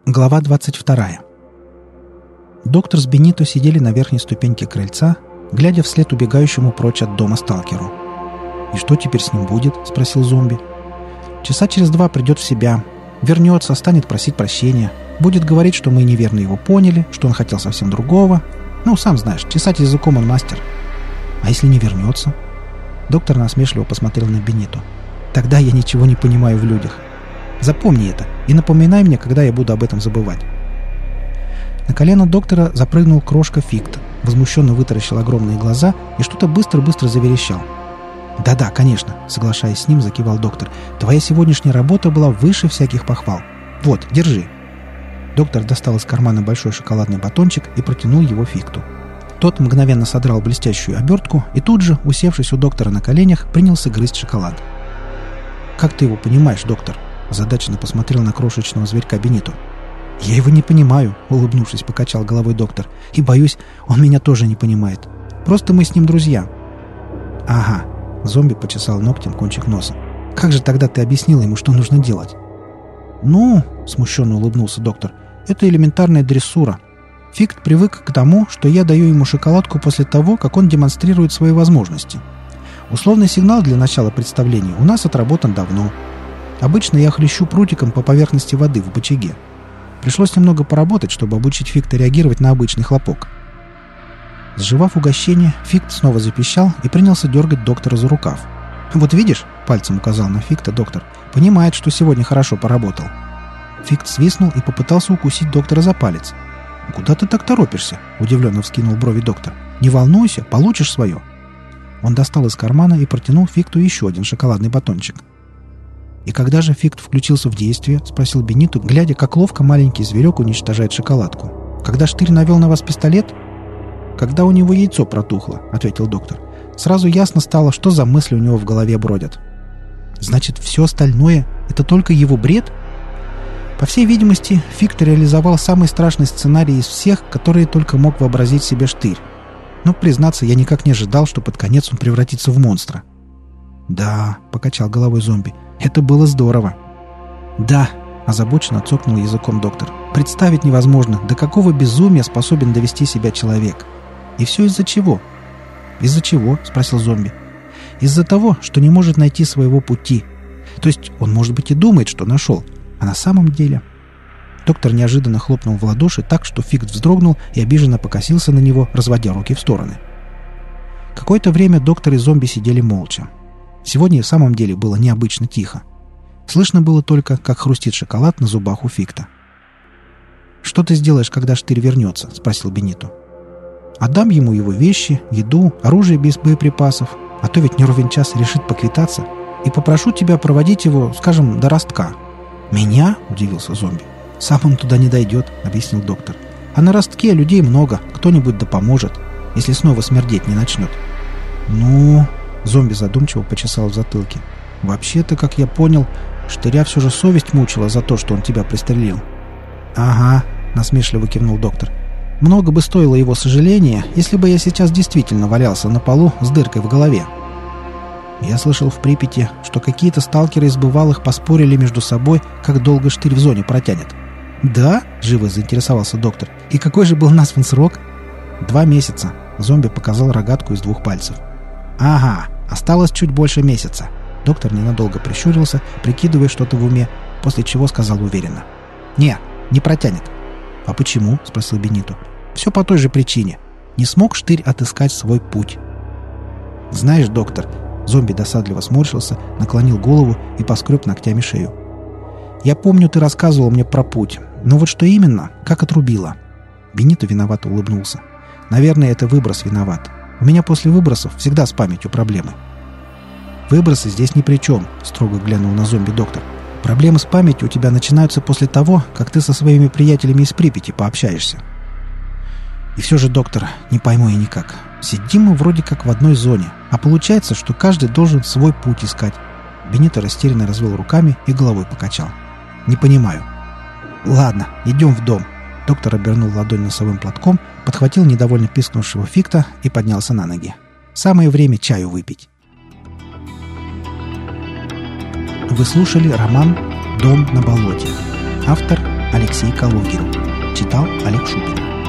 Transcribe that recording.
Глава 22. Доктор с Бенито сидели на верхней ступеньке крыльца, глядя вслед убегающему прочь от дома сталкеру. «И что теперь с ним будет?» — спросил зомби. «Часа через 2 придет в себя, вернется, станет просить прощения, будет говорить, что мы неверно его поняли, что он хотел совсем другого. Ну, сам знаешь, чесать языком он мастер. А если не вернется?» Доктор насмешливо посмотрел на Бенито. «Тогда я ничего не понимаю в людях. Запомни это и напоминай мне, когда я буду об этом забывать». На колено доктора запрыгнул крошка Фикт, возмущенно вытаращил огромные глаза и что-то быстро-быстро заверещал. «Да-да, конечно», — соглашаясь с ним, закивал доктор. «Твоя сегодняшняя работа была выше всяких похвал. Вот, держи». Доктор достал из кармана большой шоколадный батончик и протянул его Фикту. Тот мгновенно содрал блестящую обертку и тут же, усевшись у доктора на коленях, принялся грызть шоколад. «Как ты его понимаешь, доктор?» — озадаченно посмотрел на крошечного зверька Бенито. «Я его не понимаю», — улыбнувшись, покачал головой доктор. «И, боюсь, он меня тоже не понимает. Просто мы с ним друзья». «Ага», — зомби почесал ногтем кончик носа. «Как же тогда ты объяснил ему, что нужно делать?» «Ну», — смущенно улыбнулся доктор, — «это элементарная дрессура. Фикт привык к тому, что я даю ему шоколадку после того, как он демонстрирует свои возможности. Условный сигнал для начала представления у нас отработан давно. Обычно я хлещу прутиком по поверхности воды в бочаге. Пришлось немного поработать, чтобы обучить Фикта реагировать на обычный хлопок». Сживав угощение, Фикт снова запищал и принялся дергать доктора за рукав. «Вот видишь», — пальцем указал на Фикта доктор, — «понимает, что сегодня хорошо поработал». Фикт свистнул и попытался укусить доктора за палец. «Куда ты так торопишься?» — удивленно вскинул брови доктор. «Не волнуйся, получишь свое». Он достал из кармана и протянул Фикту еще один шоколадный батончик. «И когда же Фикт включился в действие?» — спросил Бенито, глядя, как ловко маленький зверек уничтожает шоколадку. «Когда Штырь навел на вас пистолет?» «Когда у него яйцо протухло», — ответил доктор. «Сразу ясно стало, что за мысли у него в голове бродят». «Значит, все остальное — это только его бред?» По всей видимости, Фикт реализовал самый страшный сценарий из всех, которые только мог вообразить себе Штырь. Но, признаться, я никак не ожидал, что под конец он превратится в монстра. «Да», — покачал головой зомби, — «это было здорово». «Да», — озабоченно цокнул языком доктор, — «представить невозможно, до какого безумия способен довести себя человек. И все из-за чего?» «Из-за чего?» — спросил зомби. «Из-за того, что не может найти своего пути. То есть он, может быть, и думает, что нашел, а на самом деле...» Доктор неожиданно хлопнул в ладоши так, что Фикт вздрогнул и обиженно покосился на него, разводя руки в стороны. Какое-то время доктор и зомби сидели молча. Сегодня в самом деле было необычно тихо. Слышно было только, как хрустит шоколад на зубах у Фикта. «Что ты сделаешь, когда Штырь вернется?» — спросил Бенито. «Отдам ему его вещи, еду, оружие без боеприпасов, а то ведь не ровен час решит поквитаться, и попрошу тебя проводить его, скажем, до ростка». «Меня?» — удивился зомби. «Сам он туда не дойдет», — объяснил доктор. «А на ростке людей много, кто-нибудь да поможет, если снова смердеть не начнет». «Ну...» — зомби задумчиво почесал в затылке. «Вообще-то, как я понял, Штыря все же совесть мучила за то, что он тебя пристрелил». «Ага», — насмешливо кивнул доктор. «Много бы стоило его сожаления, если бы я сейчас действительно валялся на полу с дыркой в голове». Я слышал в Припяти, что какие-то сталкеры из бывалых поспорили между собой, как долго Штырь в зоне протянет. «Да?» — живо заинтересовался доктор. «И какой же был назван срок?» 2 месяца. Зомби показал рогатку из 2 пальцев. «Ага, осталось чуть больше месяца». Доктор ненадолго прищурился, прикидывая что-то в уме, после чего сказал уверенно. Не протянет». «А почему?» — спросил Бенито. «Все по той же причине. Не смог Штырь отыскать свой путь». «Знаешь, доктор...» Зомби досадливо сморщился, наклонил голову и поскреб ногтями шею. «Я помню, ты рассказывал мне про путь, но вот что именно, как отрубило?» Бенито виновато улыбнулся. «Наверное, это выброс виноват. У меня после выбросов всегда с памятью проблемы». «Выбросы здесь ни при чем», — строго глянул на зомби доктор. «Проблемы с памятью у тебя начинаются после того, как ты со своими приятелями из Припяти пообщаешься». «И все же, доктор, не пойму я никак. Сидим мы вроде как в одной зоне, а получается, что каждый должен свой путь искать». Бенито растерянно развел руками и головой покачал. «Не понимаю». «Ладно, идем в дом». Доктор обернул ладонь носовым платком, подхватил недовольно пискнувшего Фикта и поднялся на ноги. «Самое время чаю выпить». Вы слушали роман «Дом на болоте». Автор Алексей Калугин. Читал Олег Шубин.